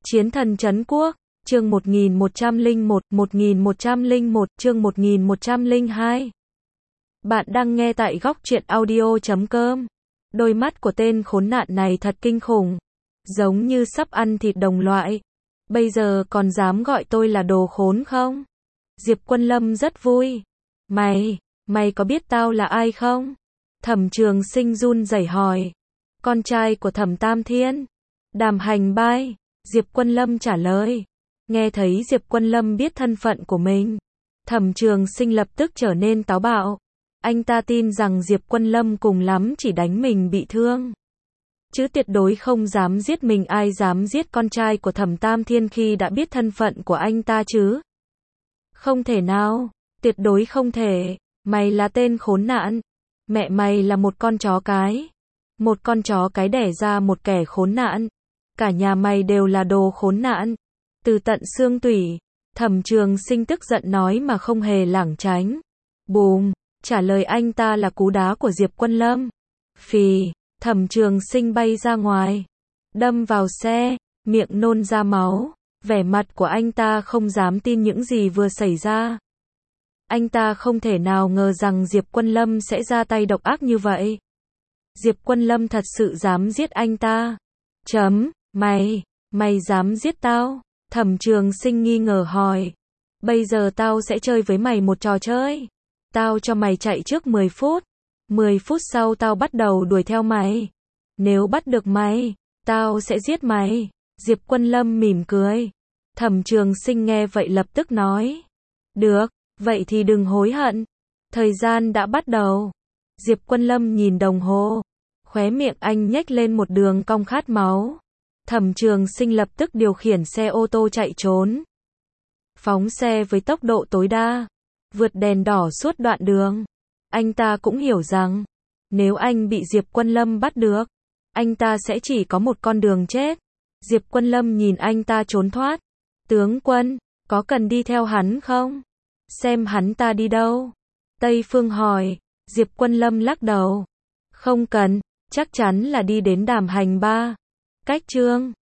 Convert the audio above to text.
Chiến thần trấn quốc, chương 1101, chương 1102. Bạn đang nghe tại góc truyện audio.com. Đôi mắt của tên khốn nạn này thật kinh khủng, giống như sắp ăn thịt đồng loại. Bây giờ còn dám gọi tôi là đồ khốn không? Diệp Quân Lâm rất vui. Mày có biết tao là ai không? Thẩm Trường Sinh run rẩy hỏi. Con trai của Thẩm Tam Thiên. Đàm Hành Bai. Diệp Quân Lâm trả lời. Nghe thấy Diệp Quân Lâm biết thân phận của mình, Thẩm Trường Sinh lập tức trở nên táo bạo. Anh ta tin rằng Diệp Quân Lâm cùng lắm chỉ đánh mình bị thương, chứ tuyệt đối không dám giết mình. Ai dám giết con trai của Thẩm Tam Thiên khi đã biết thân phận của anh ta chứ? Không thể nào, tuyệt đối không thể. Mày là tên khốn nạn. Mẹ mày là một con chó cái. Một con chó cái đẻ ra một kẻ khốn nạn. Cả nhà mày đều là đồ khốn nạn. Từ tận xương tủy, Thẩm Trường Sinh tức giận nói mà không hề lảng tránh. Bùm, trả lời anh ta là cú đá của Diệp Quân Lâm. Phì, Thẩm Trường Sinh bay ra ngoài, đâm vào xe, miệng nôn ra máu. Vẻ mặt của anh ta không dám tin những gì vừa xảy ra. Anh ta không thể nào ngờ rằng Diệp Quân Lâm sẽ ra tay độc ác như vậy. Diệp Quân Lâm thật sự dám giết anh ta. Mày dám giết tao? Thẩm Trường Sinh nghi ngờ hỏi. Bây giờ tao sẽ chơi với mày một trò chơi. Tao cho mày chạy trước 10 phút. 10 phút sau tao bắt đầu đuổi theo mày. Nếu bắt được mày, tao sẽ giết mày. Diệp Quân Lâm mỉm cười. Thẩm Trường Sinh nghe vậy lập tức nói. Được, vậy thì đừng hối hận. Thời gian đã bắt đầu. Diệp Quân Lâm nhìn đồng hồ. Khóe miệng anh nhếch lên một đường cong khát máu. Thẩm Trường Sinh lập tức điều khiển xe ô tô chạy trốn. Phóng xe với tốc độ tối đa, vượt đèn đỏ suốt đoạn đường. Anh ta cũng hiểu rằng, nếu anh bị Diệp Quân Lâm bắt được, anh ta sẽ chỉ có một con đường chết. Diệp Quân Lâm nhìn anh ta trốn thoát. Tướng quân, có cần đi theo hắn không? Xem hắn ta đi đâu? Tây Phương hỏi. Diệp Quân Lâm lắc đầu. Không cần, chắc chắn là đi đến Đàm Hành Ba. Cách chương